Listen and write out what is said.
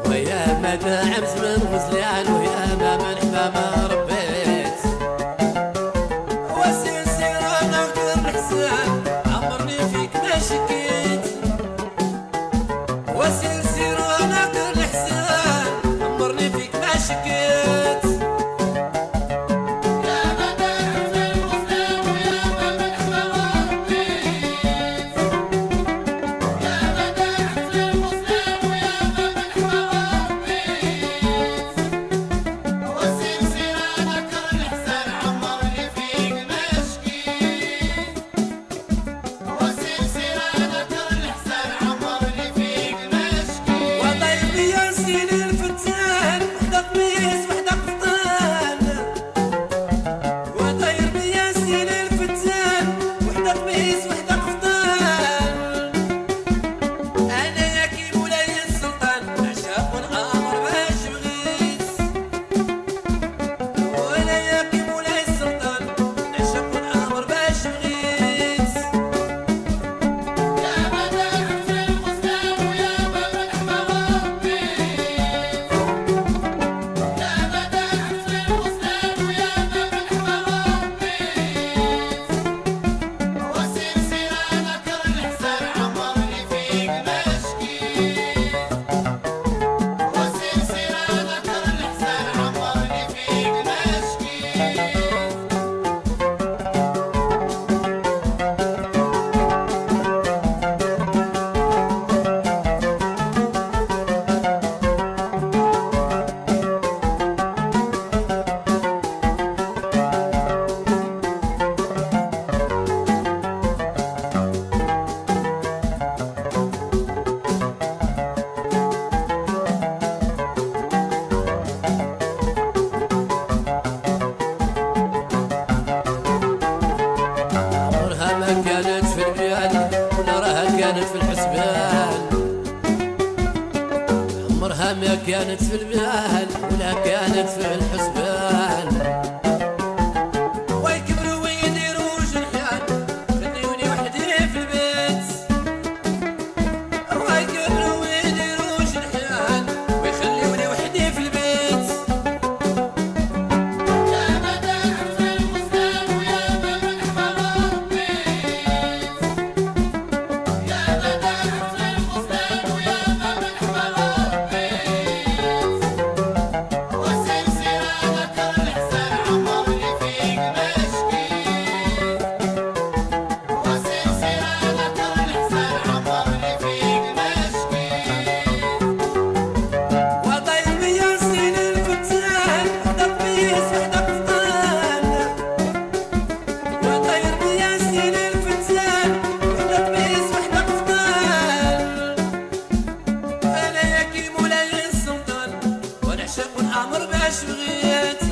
ويا ما داعم زمن غزلان ويا ما منحبة ما ربيت وسير سير انا غير الحسان عمرني فيك ما شكيت وسير سير انا غير الحسان عمرني فيك ما شكيت كانت في الحسبان عمرها ما كانت في البال ولا كانت في الحسبان ويكبروا ويديروا جنحان خليوني وحدي في البيت ويكبروا ويديروا جنحان ويخليوني وحدي في البيت الامر باش بغيت